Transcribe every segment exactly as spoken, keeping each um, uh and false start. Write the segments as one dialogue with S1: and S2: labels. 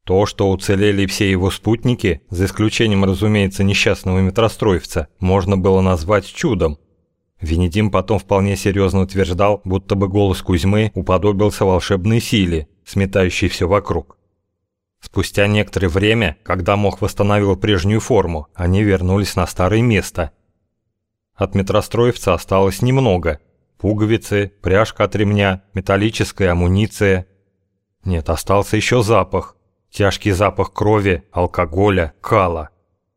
S1: То, что уцелели все его спутники, за исключением, разумеется, несчастного метростроевца, можно было назвать чудом. Венедим потом вполне серьезно утверждал, будто бы голос Кузьмы уподобился волшебной силе, сметающей все вокруг. Спустя некоторое время, когда мох восстановил прежнюю форму, они вернулись на старое место. От метростроевца осталось немного. Пуговицы, пряжка от ремня, металлическая амуниция. Нет, остался еще запах. Тяжкий запах крови, алкоголя, кала.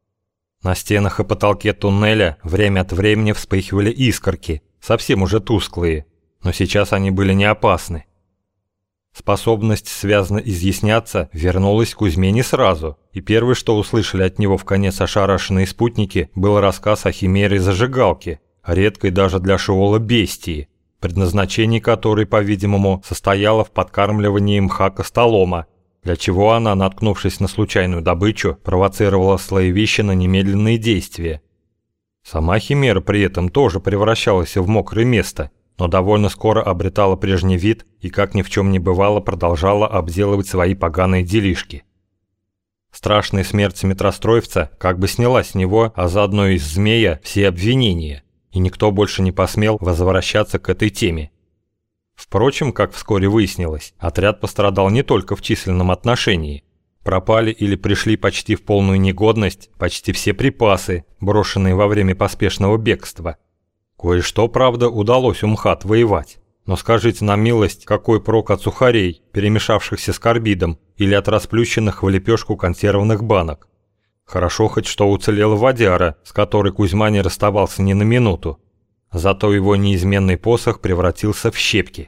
S1: На стенах и потолке туннеля время от времени вспыхивали искорки, совсем уже тусклые, но сейчас они были не опасны. Способность связно изъясняться вернулась к Кузьме не сразу, и первое, что услышали от него вконец ошарашенные спутники, был рассказ о химере-зажигалке, редкой даже для Шиола бестии, предназначение которой, по-видимому, состояло в подкармливании мха костолома, для чего она, наткнувшись на случайную добычу, провоцировала слоевище на немедленные действия. Сама химера при этом тоже превращалась в мокрое место, но довольно скоро обретала прежний вид и, как ни в чем не бывало, продолжала обделывать свои поганые делишки. Страшная смерть метростроевца как бы сняла с него, а заодно и с змея, все обвинения, и никто больше не посмел возвращаться к этой теме. Впрочем, как вскоре выяснилось, отряд пострадал не только в численном отношении. Пропали или пришли почти в полную негодность почти все припасы, брошенные во время поспешного бегства. Кое-что, правда, удалось у МХАТ отвоевать. Но скажите на милость, какой прок от сухарей, перемешавшихся с карбидом, или от расплющенных в лепешку консервных банок? Хорошо хоть что уцелела водяра, с которой Кузьма не расставался ни на минуту. Зато его неизменный посох превратился в щепки.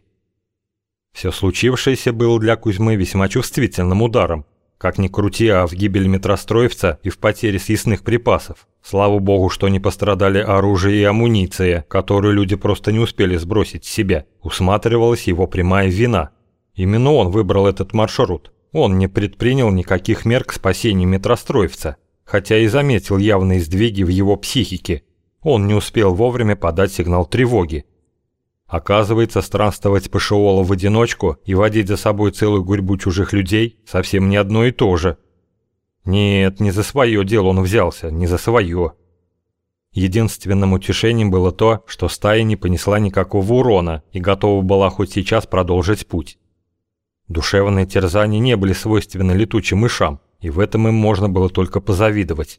S1: Все случившееся было для Кузьмы весьма чувствительным ударом. Как ни крути, а в гибель метростроевца и в потере съестных припасов. Слава богу, что не пострадали оружие и амуниция, которую люди просто не успели сбросить с себя. Усматривалась его прямая вина. Именно он выбрал этот маршрут. Он не предпринял никаких мер к спасению метростроевца, хотя и заметил явные сдвиги в его психике. Он не успел вовремя подать сигнал тревоги. Оказывается, странствовать по Шиолу в одиночку и водить за собой целую гурьбу чужих людей совсем не одно и то же. Нет, не за свое дело он взялся, не за свое. Единственным утешением было то, что стая не понесла никакого урона и готова была хоть сейчас продолжить путь. Душевные терзания не были свойственны летучим мышам, и в этом им можно было только позавидовать.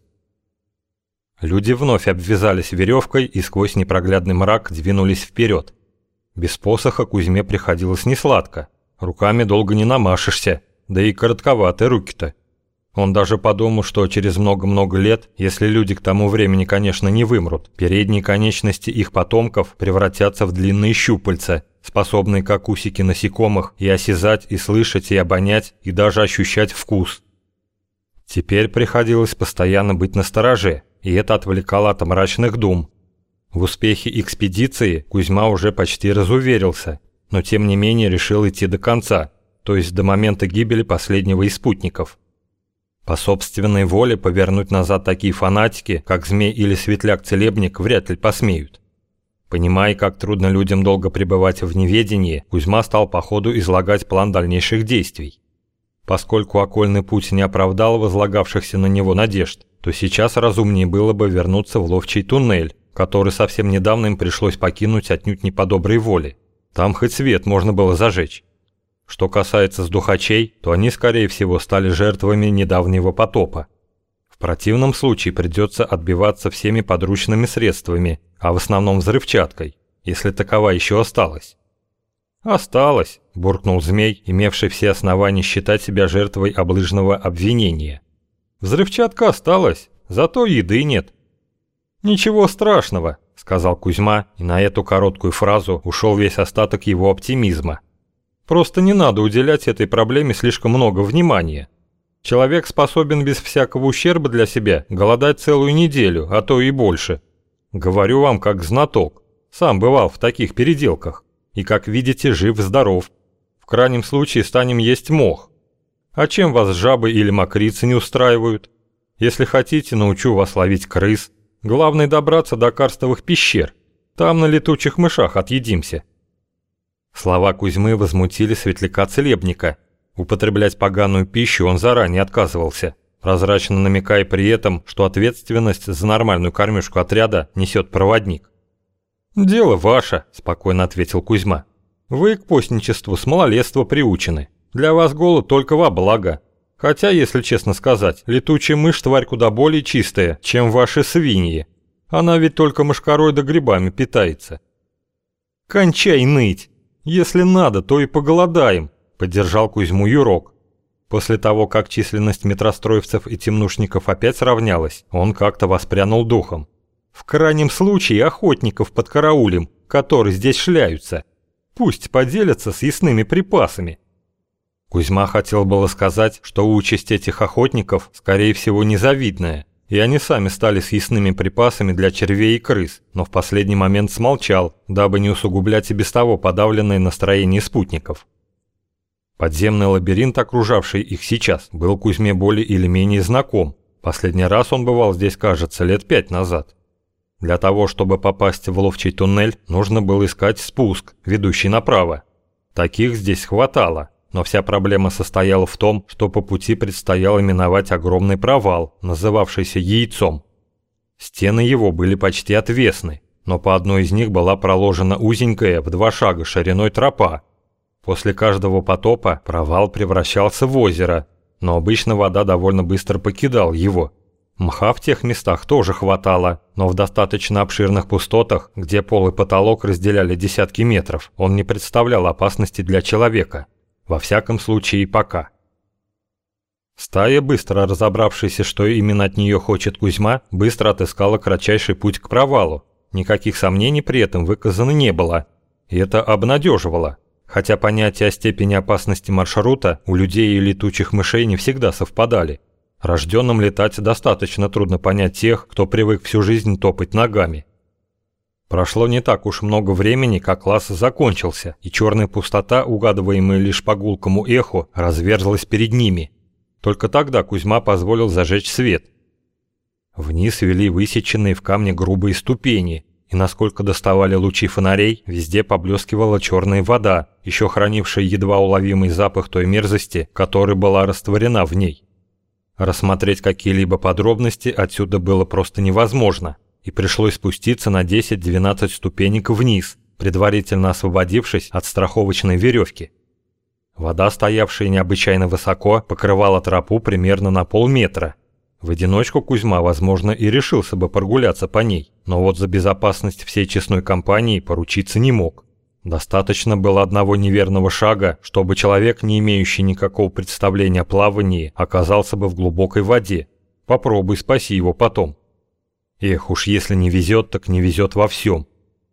S1: Люди вновь обвязались веревкой и сквозь непроглядный мрак двинулись вперед. Без посоха Кузьме приходилось несладко. Руками долго не намашешься, да и коротковаты руки-то. Он даже подумал, что через много-много лет, если люди к тому времени, конечно, не вымрут, передние конечности их потомков превратятся в длинные щупальца, способные, как усики насекомых, и осязать, и слышать, и обонять, и даже ощущать вкус. Теперь приходилось постоянно быть настороже, и это отвлекало от мрачных дум. В успехе экспедиции Кузьма уже почти разуверился, но тем не менее решил идти до конца, то есть до момента гибели последнего из спутников. По собственной воле повернуть назад такие фанатики, как Змей или Светляк-Целебник, вряд ли посмеют. Понимая, как трудно людям долго пребывать в неведении, Кузьма стал по ходу излагать план дальнейших действий. Поскольку окольный путь не оправдал возлагавшихся на него надежд, то сейчас разумнее было бы вернуться в ловчий туннель, который совсем недавно им пришлось покинуть отнюдь не по доброй воле. Там хоть свет можно было зажечь. Что касается сдухачей, то они, скорее всего, стали жертвами недавнего потопа. В противном случае придется отбиваться всеми подручными средствами, а в основном взрывчаткой, если такова еще осталась. «Осталось», – буркнул Змей, имевший все основания считать себя жертвой облыжного обвинения. «Взрывчатка осталась, зато еды нет». «Ничего страшного», – сказал Кузьма, и на эту короткую фразу ушел весь остаток его оптимизма. «Просто не надо уделять этой проблеме слишком много внимания. Человек способен без всякого ущерба для себя голодать целую неделю, а то и больше. Говорю вам как знаток, сам бывал в таких переделках, и, как видите, жив-здоров. В крайнем случае станем есть мох. А чем вас жабы или мокрицы не устраивают? Если хотите, научу вас ловить крыс. Главное добраться до карстовых пещер. Там на летучих мышах отъедимся». Слова Кузьмы возмутили Светляка-Целебника. Употреблять поганую пищу он заранее отказывался, прозрачно намекая при этом, что ответственность за нормальную кормежку отряда несет проводник. «Дело ваше», – спокойно ответил Кузьма. «Вы к постничеству с малолетства приучены. Для вас голод только во благо. Хотя, если честно сказать, летучая мышь тварь куда более чистая, чем ваши свиньи. Она ведь только мошкарой да грибами питается». «Кончай ныть! Если надо, то и поголодаем», – поддержал Кузьму Юрок. После того, как численность метростроевцев и темнушников опять сравнялась, он как-то воспрянул духом. «В крайнем случае охотников подкараулим, которые здесь шляются. Пусть поделятся съестными припасами». Кузьма хотел было сказать, что участь этих охотников, скорее всего, незавидная, и они сами стали съестными припасами для червей и крыс, но в последний момент смолчал, дабы не усугублять и без того подавленное настроение спутников. Подземный лабиринт, окружавший их сейчас, был Кузьме более или менее знаком. Последний раз он бывал здесь, кажется, лет пять назад. Для того, чтобы попасть в ловчий туннель, нужно было искать спуск, ведущий направо. Таких здесь хватало. Но вся проблема состояла в том, что по пути предстояло миновать огромный провал, называвшийся Яйцом. Стены его были почти отвесны, но по одной из них была проложена узенькая в два шага шириной тропа. После каждого потопа провал превращался в озеро, но обычно вода довольно быстро покидала его. Мха в тех местах тоже хватало, но в достаточно обширных пустотах, где пол и потолок разделяли десятки метров, он не представлял опасности для человека. Во всяком случае, пока. Стая, быстро разобравшаяся, что именно от нее хочет Кузьма, быстро отыскала кратчайший путь к провалу. Никаких сомнений при этом выказано не было. И это обнадеживало. Хотя понятия о степени опасности маршрута у людей и летучих мышей не всегда совпадали. Рожденным летать достаточно трудно понять тех, кто привык всю жизнь топать ногами. Прошло не так уж много времени, как класс закончился, и черная пустота, угадываемая лишь по гулкому эху, разверзлась перед ними. Только тогда Кузьма позволил зажечь свет. Вниз вели высеченные в камне грубые ступени, и насколько доставали лучи фонарей, везде поблескивала черная вода, еще хранившая едва уловимый запах той мерзости, которая была растворена в ней. Рассмотреть какие-либо подробности отсюда было просто невозможно. И пришлось спуститься на десять-двенадцать ступенек вниз, предварительно освободившись от страховочной веревки. Вода, стоявшая необычайно высоко, покрывала тропу примерно на полметра. В одиночку Кузьма, возможно, и решился бы прогуляться по ней, но вот за безопасность всей честной компании поручиться не мог. Достаточно было одного неверного шага, чтобы человек, не имеющий никакого представления о плавании, оказался бы в глубокой воде. Попробуй спаси его потом. Эх, уж если не везет, так не везет во всем.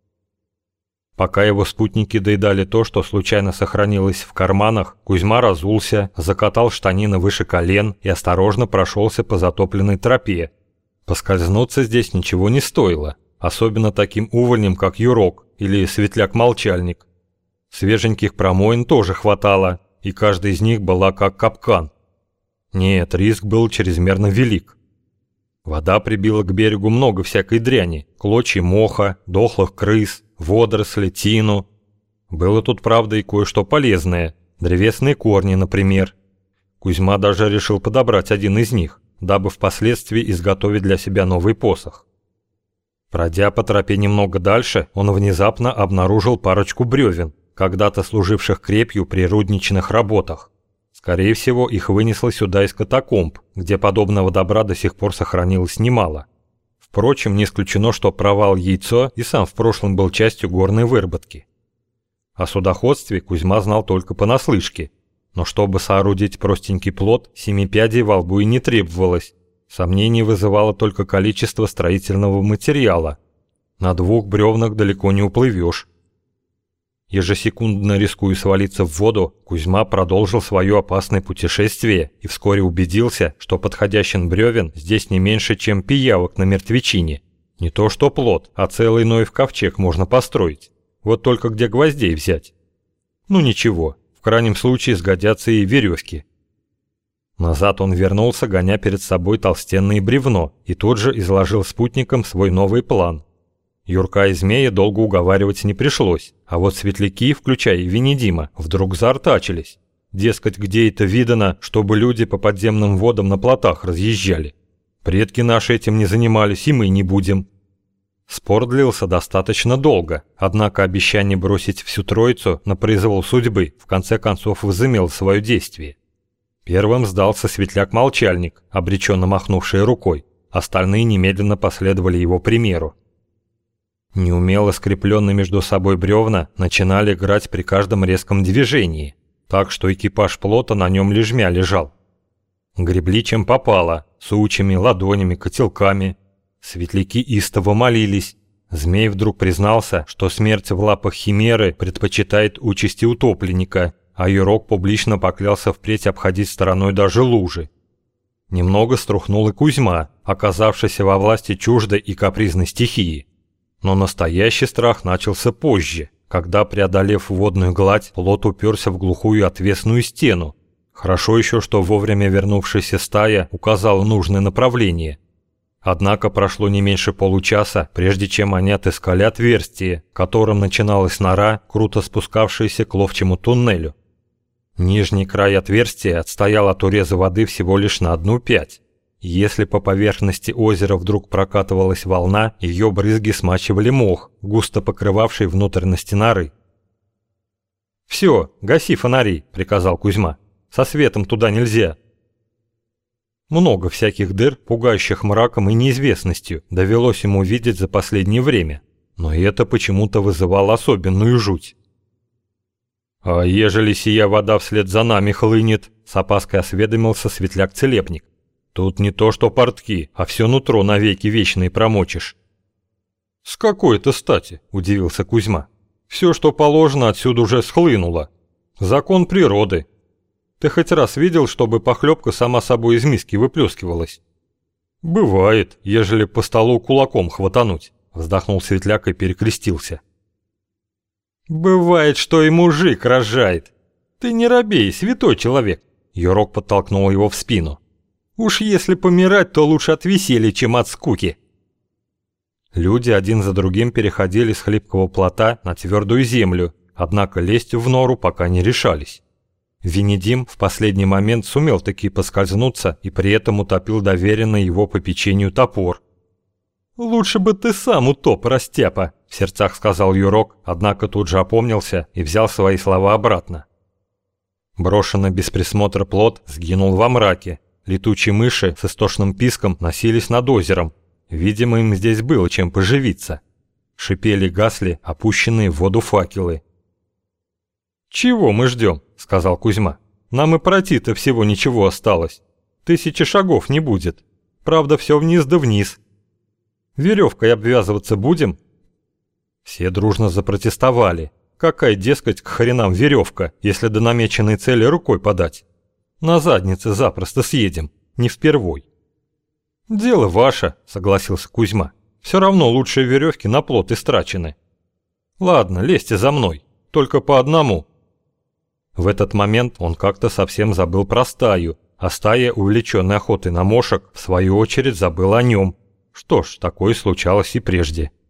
S1: Пока его спутники доедали то, что случайно сохранилось в карманах, Кузьма разулся, закатал штанины выше колен и осторожно прошелся по затопленной тропе. Поскользнуться здесь ничего не стоило, особенно таким увольнем, как Юрок или Светляк-молчальник. Свеженьких промоин тоже хватало, и каждая из них была как капкан. Нет, риск был чрезмерно велик. Вода прибила к берегу много всякой дряни, клочья моха, дохлых крыс, водоросли, тину. Было тут, правда, и кое-что полезное, древесные корни, например. Кузьма даже решил подобрать один из них, дабы впоследствии изготовить для себя новый посох. Пройдя по тропе немного дальше, он внезапно обнаружил парочку бревен, когда-то служивших крепью при рудничных работах. Скорее всего, их вынесло сюда из катакомб, где подобного добра до сих пор сохранилось немало. Впрочем, не исключено, что провал Яйцо и сам в прошлом был частью горной выработки. О судоходстве Кузьма знал только понаслышке, но чтобы соорудить простенький плот, семи пядей во лбу и не требовалось. Сомнений вызывало только количество строительного материала. На двух бревнах далеко не уплывешь. Ежесекундно рискуя свалиться в воду, Кузьма продолжил свое опасное путешествие и вскоре убедился, что подходящих бревен здесь не меньше, чем пиявок на мертвечине. Не то что плот, а целый Ноев ковчег можно построить. Вот только где гвоздей взять? Ну ничего, в крайнем случае сгодятся и веревки. Назад он вернулся, гоня перед собой толстенное бревно, и тут же изложил спутникам свой новый план. Юрка и Змея долго уговаривать не пришлось, а вот светляки, включая и Венедима, вдруг заортачились. Дескать, где это видано, чтобы люди по подземным водам на плотах разъезжали. Предки наши этим не занимались, и мы не будем. Спор длился достаточно долго, однако обещание бросить всю троицу на произвол судьбы в конце концов возымело свое действие. Первым сдался светляк-молчальник, обреченно махнувший рукой. Остальные немедленно последовали его примеру. Неумело скрепленные между собой бревна начинали играть при каждом резком движении, так что экипаж плота на нем лежмя лежал. Гребли чем попало, сучьями, ладонями, котелками. Светляки истово молились. Змей вдруг признался, что смерть в лапах химеры предпочитает участи утопленника, а Юрок публично поклялся впредь обходить стороной даже лужи. Немного струхнул и Кузьма, оказавшийся во власти чуждой и капризной стихии. Но настоящий страх начался позже, когда, преодолев водную гладь, плот уперся в глухую отвесную стену. Хорошо еще, что вовремя вернувшаяся стая указала нужное направление. Однако прошло не меньше получаса, прежде чем они отыскали отверстие, которым начиналась нора, круто спускавшаяся к ловчему туннелю. Нижний край отверстия отстоял от уреза воды всего лишь на одну пять. Если по поверхности озера вдруг прокатывалась волна, ее брызги смачивали мох, густо покрывавший внутренности норы. «Все, гаси фонари», — приказал Кузьма. «Со светом туда нельзя». Много всяких дыр, пугающих мраком и неизвестностью, довелось ему видеть за последнее время, но это почему-то вызывало особенную жуть. «А ежели сия вода вслед за нами хлынет?» — с опаской осведомился светляк-целебник. «Тут не то что портки, а все нутро навеки вечные промочишь». «С какой-то стати?» — удивился Кузьма. «Все, что положено, отсюда уже схлынуло. Закон природы. Ты хоть раз видел, чтобы похлебка сама собой из миски выплескивалась?» «Бывает, ежели по столу кулаком хватануть», — вздохнул светляк и перекрестился. «Бывает, что и мужик рожает. Ты не робей, святой человек», — Юрок подтолкнул его в спину. «Уж если помирать, то лучше от веселья, чем от скуки». Люди один за другим переходили с хлипкого плота на твердую землю, однако лезть в нору пока не решались. Венедим в последний момент сумел таки поскользнуться и при этом утопил доверенный его попечению топор. «Лучше бы ты сам утоп, растяпа», — в сердцах сказал Юрок, однако тут же опомнился и взял свои слова обратно. Брошенный без присмотра плот сгинул во мраке. Летучие мыши с истошным писком носились над озером. Видимо, им здесь было чем поживиться. Шипели и гасли опущенные в воду факелы. «Чего мы ждем?» — сказал Кузьма. «Нам и пройти-то всего ничего осталось. Тысячи шагов не будет. Правда, все вниз да вниз. Веревкой обвязываться будем?» Все дружно запротестовали. Какая, дескать, к хренам веревка, если до намеченной цели рукой подать? На заднице запросто съедем, не впервой. «Дело ваше», — согласился Кузьма. «Все равно лучшие веревки на плот истрачены. Ладно, лезьте за мной, только по одному». В этот момент он как-то совсем забыл про стаю, а стая, увлеченная охотой на мошек, в свою очередь забыла о нем. Что ж, такое случалось и прежде.